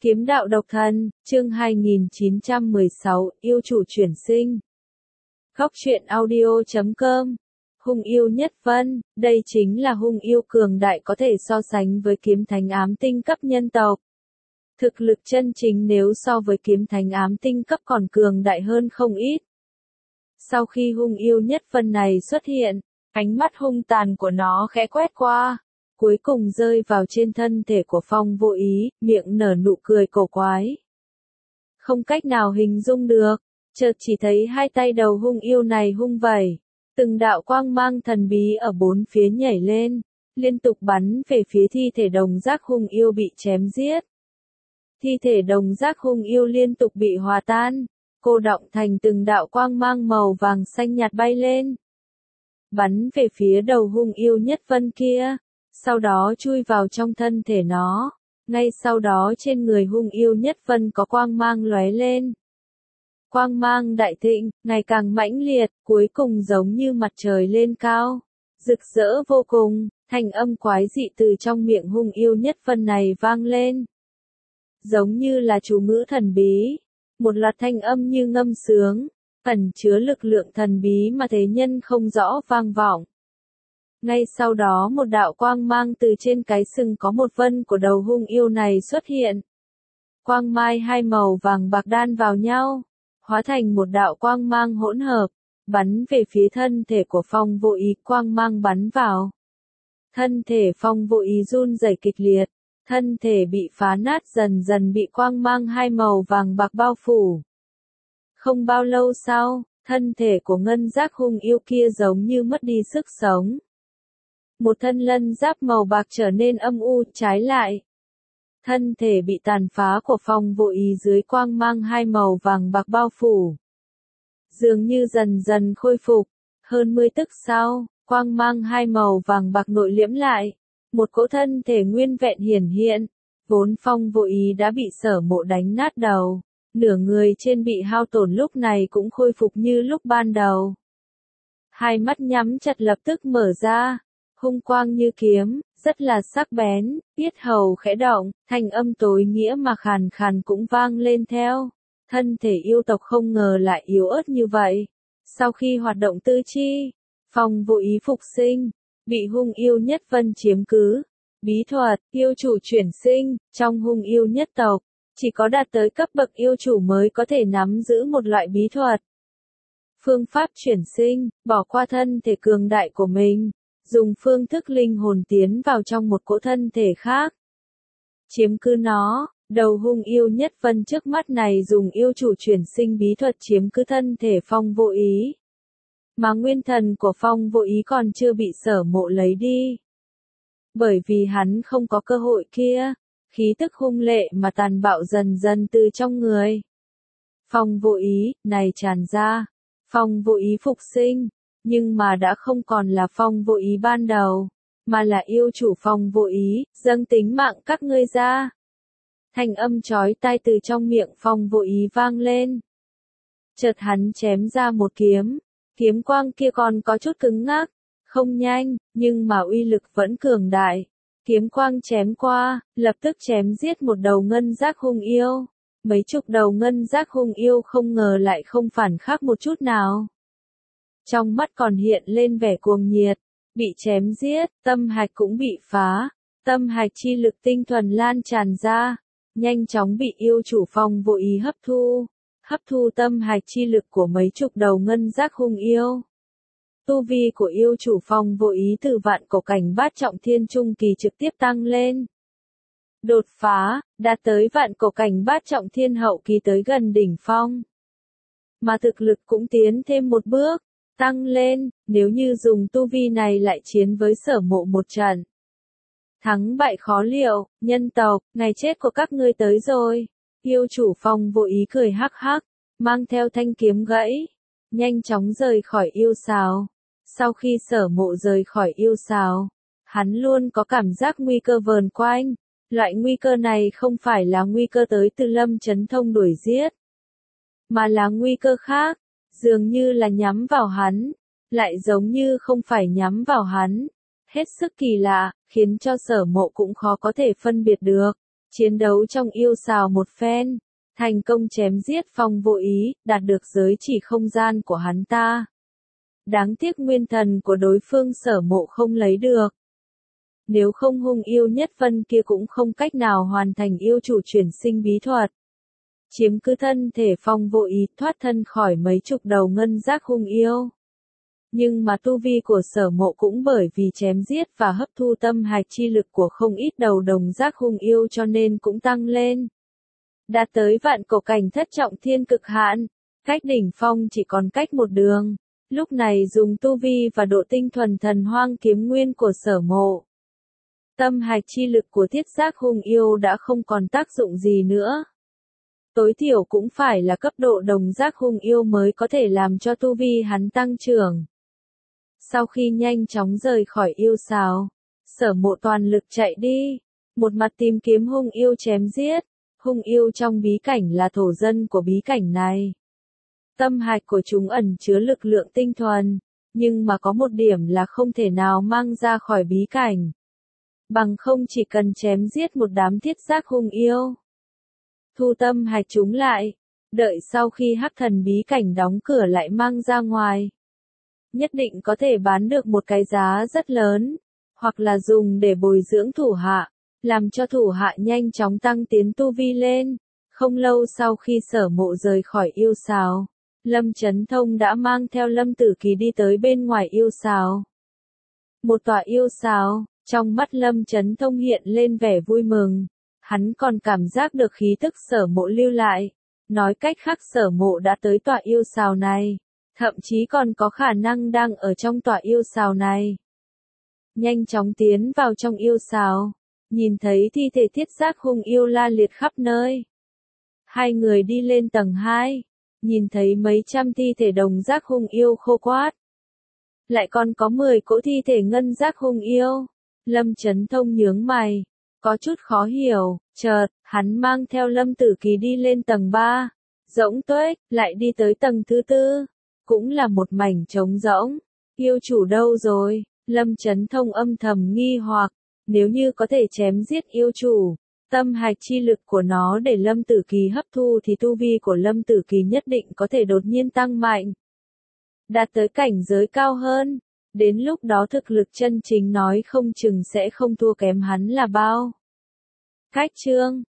Kiếm đạo độc thân, chương 2916, yêu chủ chuyển sinh. Góc truyện audio.com. Hung yêu nhất vân, đây chính là hung yêu cường đại có thể so sánh với kiếm thánh ám tinh cấp nhân tộc. Thực lực chân chính nếu so với kiếm thánh ám tinh cấp còn cường đại hơn không ít. Sau khi hung yêu nhất vân này xuất hiện, ánh mắt hung tàn của nó khẽ quét qua, cuối cùng rơi vào trên thân thể của Phong Vô Ý, miệng nở nụ cười cổ quái. Không cách nào hình dung được, chợt chỉ thấy hai tay đầu hung yêu này hung vẩy, từng đạo quang mang thần bí ở bốn phía nhảy lên, liên tục bắn về phía thi thể đồng giác hung yêu bị chém giết. Thi thể đồng giác hung yêu liên tục bị hòa tan, cô đọng thành từng đạo quang mang màu vàng xanh nhạt bay lên, bắn về phía đầu hung yêu nhất vân kia, sau đó chui vào trong thân thể nó. Ngay sau đó trên người hung yêu nhất vân có quang mang lóe lên. Quang mang đại thịnh, ngày càng mãnh liệt, cuối cùng giống như mặt trời lên cao, rực rỡ vô cùng, thanh âm quái dị từ trong miệng hung yêu nhất vân này vang lên. Giống như là chú ngữ thần bí, một loạt thanh âm như ngâm sướng, ẩn chứa lực lượng thần bí mà thế nhân không rõ vang vọng. Ngay sau đó một đạo quang mang từ trên cái sừng có một vân của đầu hung yêu này xuất hiện. Quang mai hai màu vàng bạc đan vào nhau, hóa thành một đạo quang mang hỗn hợp, bắn về phía thân thể của Phong Vô Ý. Quang mang bắn vào thân thể Phong Vô Ý run rẩy kịch liệt, thân thể bị phá nát dần dần bị quang mang hai màu vàng bạc bao phủ. Không bao lâu sau, thân thể của ngân giác hung yêu kia giống như mất đi sức sống. Một thân lân giáp màu bạc trở nên âm u, trái lại. Thân thể bị tàn phá của Phong Vô Ý dưới quang mang hai màu vàng bạc bao phủ, dường như dần dần khôi phục. Hơn 10 tức sau, quang mang hai màu vàng bạc nội liễm lại, một cỗ thân thể nguyên vẹn hiển hiện. Vốn Phong Vô Ý đã bị Sở Mộ đánh nát đầu, nửa người trên bị hao tổn lúc này cũng khôi phục như lúc ban đầu. Hai mắt nhắm chặt lập tức mở ra, hung quang như kiếm, rất là sắc bén, yết hầu khẽ động, thanh âm tối nghĩa mà khàn khàn cũng vang lên theo. Thân thể yêu tộc không ngờ lại yếu ớt như vậy. Sau khi hoạt động tư chi, Phong Vô Ý phục sinh, bị hung yêu nhất vân chiếm cứ. Bí thuật, yêu chủ chuyển sinh, trong hung yêu nhất tộc, chỉ có đạt tới cấp bậc yêu chủ mới có thể nắm giữ một loại bí thuật. Phương pháp chuyển sinh, bỏ qua thân thể cường đại của mình, dùng phương thức linh hồn tiến vào trong một cỗ thân thể khác, chiếm cứ nó. Đầu hung yêu nhất vân trước mắt này dùng yêu chủ chuyển sinh bí thuật chiếm cứ thân thể Phong Vô Ý. Mà nguyên thần của Phong Vô Ý còn chưa bị Sở Mộ lấy đi. Bởi vì hắn không có cơ hội kia, khí tức hung lệ mà tàn bạo dần dần từ trong người Phong Vô Ý này tràn ra. Phong Vô Ý phục sinh, nhưng mà đã không còn là Phong Vô Ý ban đầu, mà là yêu chủ Phong Vô Ý, dâng tính mạng các ngươi ra. Thanh âm chói tai từ trong miệng Phong Vô Ý vang lên. Chợt hắn chém ra một kiếm, kiếm quang kia còn có chút cứng ngắc, không nhanh, nhưng mà uy lực vẫn cường đại. Kiếm quang chém qua, lập tức chém giết một đầu ngân giác hung yêu. Mấy chục đầu ngân giác hung yêu không ngờ lại không phản khắc một chút nào. Trong mắt còn hiện lên vẻ cuồng nhiệt, bị chém giết, tâm hạch cũng bị phá, tâm hạch chi lực tinh thuần lan tràn ra, nhanh chóng bị yêu chủ Phong Vô Ý hấp thu tâm hạch chi lực của mấy chục đầu ngân giác hung yêu. Tu vi của yêu chủ Phong Vô Ý từ vạn cổ cảnh bát trọng thiên trung kỳ trực tiếp tăng lên. Đột phá, đạt tới vạn cổ cảnh bát trọng thiên hậu kỳ tới gần đỉnh phong. Mà thực lực cũng tiến thêm một bước, tăng lên, nếu như dùng tu vi này lại chiến với Sở Mộ một trận. Thắng bại khó liệu, nhân tộc, ngày chết của các ngươi tới rồi. Yêu chủ Phong Vô Ý cười hắc hắc, mang theo thanh kiếm gãy, nhanh chóng rời khỏi yêu sào. Sau khi Sở Mộ rời khỏi yêu sào, hắn luôn có cảm giác nguy cơ vờn quanh. Loại nguy cơ này không phải là nguy cơ tới từ Lâm Chấn Thông đuổi giết, mà là nguy cơ khác, dường như là nhắm vào hắn, lại giống như không phải nhắm vào hắn. Hết sức kỳ lạ, khiến cho Sở Mộ cũng khó có thể phân biệt được. Chiến đấu trong yêu xào một phen, thành công chém giết Phong Vô Ý, đạt được giới chỉ không gian của hắn ta. Đáng tiếc nguyên thần của đối phương Sở Mộ không lấy được. Nếu không hung yêu nhất vân kia cũng không cách nào hoàn thành yêu chủ chuyển sinh bí thuật. Chiếm cứ thân thể Phong Vô Ý, thoát thân khỏi mấy chục đầu ngân giác hung yêu. Nhưng mà tu vi của Sở Mộ cũng bởi vì chém giết và hấp thu tâm hạch chi lực của không ít đầu đồng giác hung yêu cho nên cũng tăng lên. Đạt tới vạn cổ cảnh thất trọng thiên cực hạn, cách đỉnh phong chỉ còn cách một đường. Lúc này dùng tu vi và độ tinh thuần thần hoang kiếm nguyên của Sở Mộ. Tâm hạch chi lực của thiết giác hung yêu đã không còn tác dụng gì nữa. Tối thiểu cũng phải là cấp độ đồng giác hung yêu mới có thể làm cho tu vi hắn tăng trưởng. Sau khi nhanh chóng rời khỏi yêu xào, Sở Mộ toàn lực chạy đi, một mặt tìm kiếm hung yêu chém giết. Hung yêu trong bí cảnh là thổ dân của bí cảnh này. Tâm hạch của chúng ẩn chứa lực lượng tinh thuần, nhưng mà có một điểm là không thể nào mang ra khỏi bí cảnh. Bằng không chỉ cần chém giết một đám thiết giác hung yêu. Thu tâm hạch chúng lại, đợi sau khi hắc thần bí cảnh đóng cửa lại mang ra ngoài. Nhất định có thể bán được một cái giá rất lớn, hoặc là dùng để bồi dưỡng thủ hạ, làm cho thủ hạ nhanh chóng tăng tiến tu vi lên. Không lâu sau khi Sở Mộ rời khỏi yêu xào, Lâm Chấn Thông đã mang theo Lâm Tử Kỳ đi tới bên ngoài yêu xào. Một tòa yêu xào, trong mắt Lâm Chấn Thông hiện lên vẻ vui mừng. Hắn còn cảm giác được khí tức Sở Mộ lưu lại. Nói cách khác Sở Mộ đã tới tòa yêu xào này. Thậm chí còn có khả năng đang ở trong tòa yêu xào này. Nhanh chóng tiến vào trong yêu xào. Nhìn thấy thi thể thiết giác hung yêu la liệt khắp nơi. Hai người đi lên tầng 2. Nhìn thấy mấy trăm thi thể đồng giác hung yêu khô quát. Lại còn có 10 cỗ thi thể ngân giác hung yêu. Lâm Chấn Thông nhướng mày. Có chút khó hiểu. Chợt, hắn mang theo Lâm Tử Kỳ đi lên tầng 3. Rỗng tuếch, lại đi tới tầng thứ 4. Cũng là một mảnh trống rỗng. Yêu chủ đâu rồi? Lâm Chấn Thông âm thầm nghi hoặc. Nếu như có thể chém giết yêu chủ, tâm hạch chi lực của nó để Lâm Tử Kỳ hấp thu thì tu vi của Lâm Tử Kỳ nhất định có thể đột nhiên tăng mạnh. Đạt tới cảnh giới cao hơn, đến lúc đó thực lực chân chính nói không chừng sẽ không thua kém hắn là bao. Cách chương